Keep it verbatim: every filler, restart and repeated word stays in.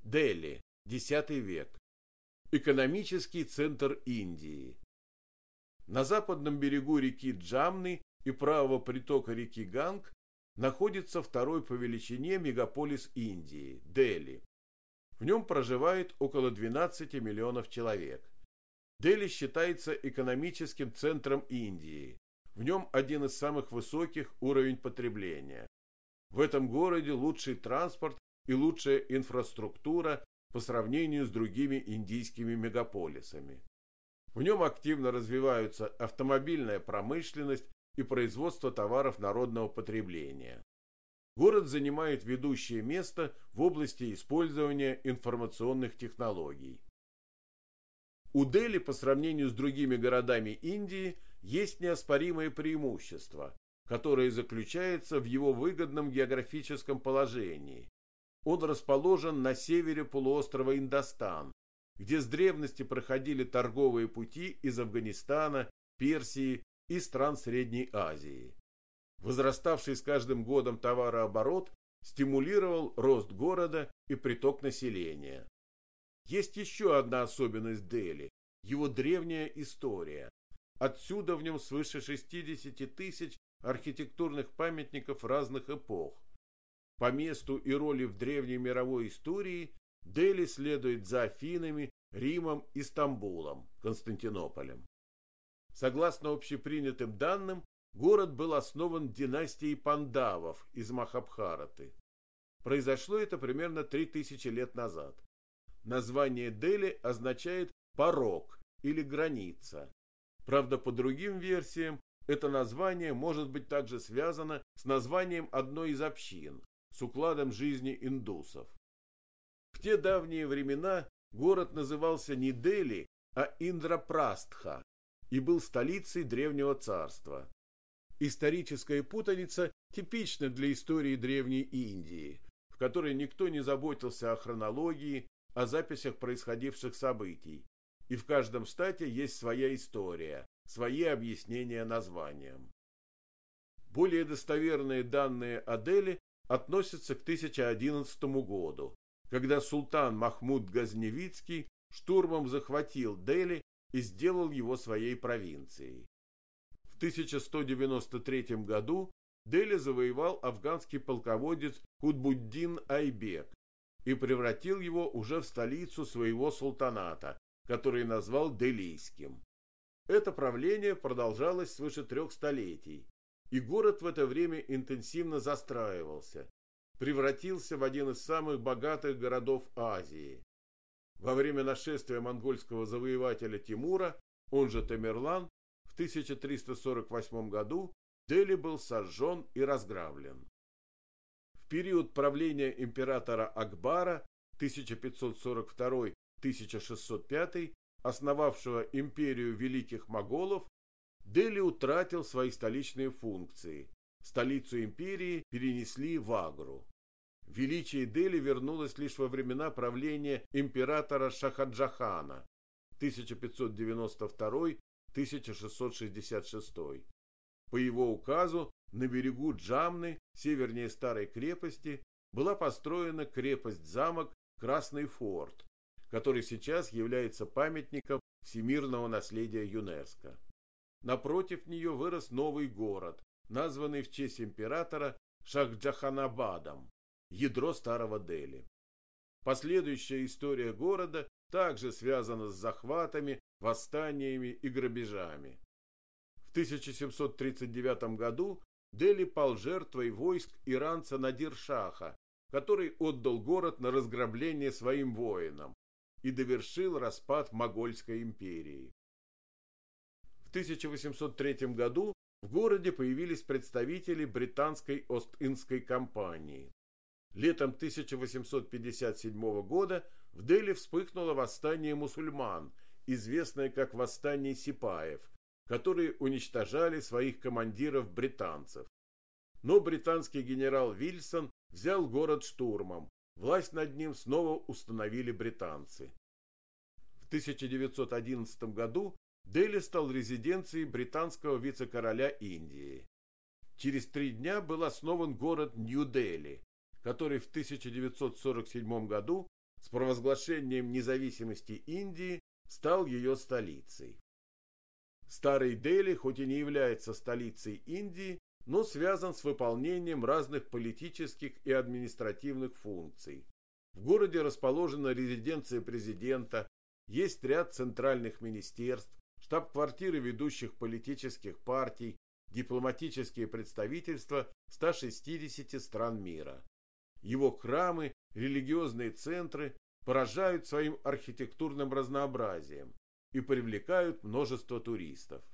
Дели, десятый век. Экономический центр Индии. На западном берегу реки Джамны и правого притока реки Ганг находится второй по величине мегаполис Индии – Дели. В нем проживает около двенадцати миллионов человек. Дели считается экономическим центром Индии. В нем один из самых высоких уровень потребления. В этом городе лучший транспорт и лучшая инфраструктура по сравнению с другими индийскими мегаполисами. В нем активно развиваются автомобильная промышленность и производство товаров народного потребления. Город занимает ведущее место в области использования информационных технологий. У Дели по сравнению с другими городами Индии есть неоспоримое преимущество, которое заключается в его выгодном географическом положении. Он расположен на севере полуострова Индостан, где с древности проходили торговые пути из Афганистана, Персии и стран Средней Азии. Возраставший с каждым годом товарооборот стимулировал рост города и приток населения. Есть еще одна особенность Дели – его древняя история. Отсюда в нем свыше шестидесяти тысяч архитектурных памятников разных эпох. По месту и роли в древней мировой истории Дели следует за Афинами, Римом и Стамбулом, Константинополем. Согласно общепринятым данным, город был основан династией Пандавов из Махабхараты. Произошло это примерно три тысячи лет назад. Название Дели означает «порог» или «граница». Правда, по другим версиям, это название может быть также связано с названием одной из общин, с укладом жизни индусов. В те давние времена город назывался не Дели, а Индрапрастха и был столицей древнего царства. Историческая путаница типична для истории древней Индии, в которой никто не заботился о хронологии, о записях происходивших событий, и в каждом штате есть своя история, свои объяснения названиям. Более достоверные данные о Дели относятся к тысяча одиннадцатому году, когда султан Махмуд Газневидский штурмом захватил Дели и сделал его своей провинцией. В тысяча сто девяносто третьем году Дели завоевал афганский полководец Кутбуддин Айбек и превратил его уже в столицу своего султаната, который назвал Делийским. Это правление продолжалось свыше трех столетий, и город в это время интенсивно застраивался, превратился в один из самых богатых городов Азии. Во время нашествия монгольского завоевателя Тимура, он же Тамерлан, в тысяча триста сорок восьмом году Дели был сожжен и разграблен. В период правления императора Акбара тысяча пятьсот сорок второй — тысяча шестьсот пятый, основавшего империю великих моголов, Дели утратил свои столичные функции. Столицу империи перенесли в Агру. Величие Дели вернулось лишь во времена правления императора Шахаджахана тысяча пятьсот девяносто второй — тысяча шестьсот шестьдесят шестой. По его указу на берегу Джамны, севернее старой крепости, была построена крепость-замок Красный форт, который сейчас является памятником всемирного наследия ЮНЕСКО. Напротив нее вырос новый город, названный в честь императора Шахджаханабадом, ядро старого Дели. Последующая история города также связана с захватами, восстаниями и грабежами. В тысяча семьсот тридцать девятом году Дели пал жертвой войск иранца Надир-Шаха, который отдал город на разграбление своим воинам и довершил распад Могольской империи. В тысяча восемьсот третьем году в городе появились представители британской Ост-Индской компании. Летом тысяча восемьсот пятьдесят седьмого года в Дели вспыхнуло восстание мусульман, известное как восстание сипаев, которые уничтожали своих командиров-британцев. Но британский генерал Вильсон взял город штурмом, власть над ним снова установили британцы. В тысяча девятьсот одиннадцатом году Дели стал резиденцией британского вице-короля Индии. Через три дня был основан город Нью-Дели, который в тысяча девятьсот сорок седьмом году с провозглашением независимости Индии стал ее столицей. Старый Дели хоть и не является столицей Индии, но связан с выполнением разных политических и административных функций. В городе расположена резиденция президента, есть ряд центральных министерств, штаб-квартиры ведущих политических партий, дипломатические представительства ста шестидесяти стран мира. Его храмы, религиозные центры поражают своим архитектурным разнообразием и привлекают множество туристов.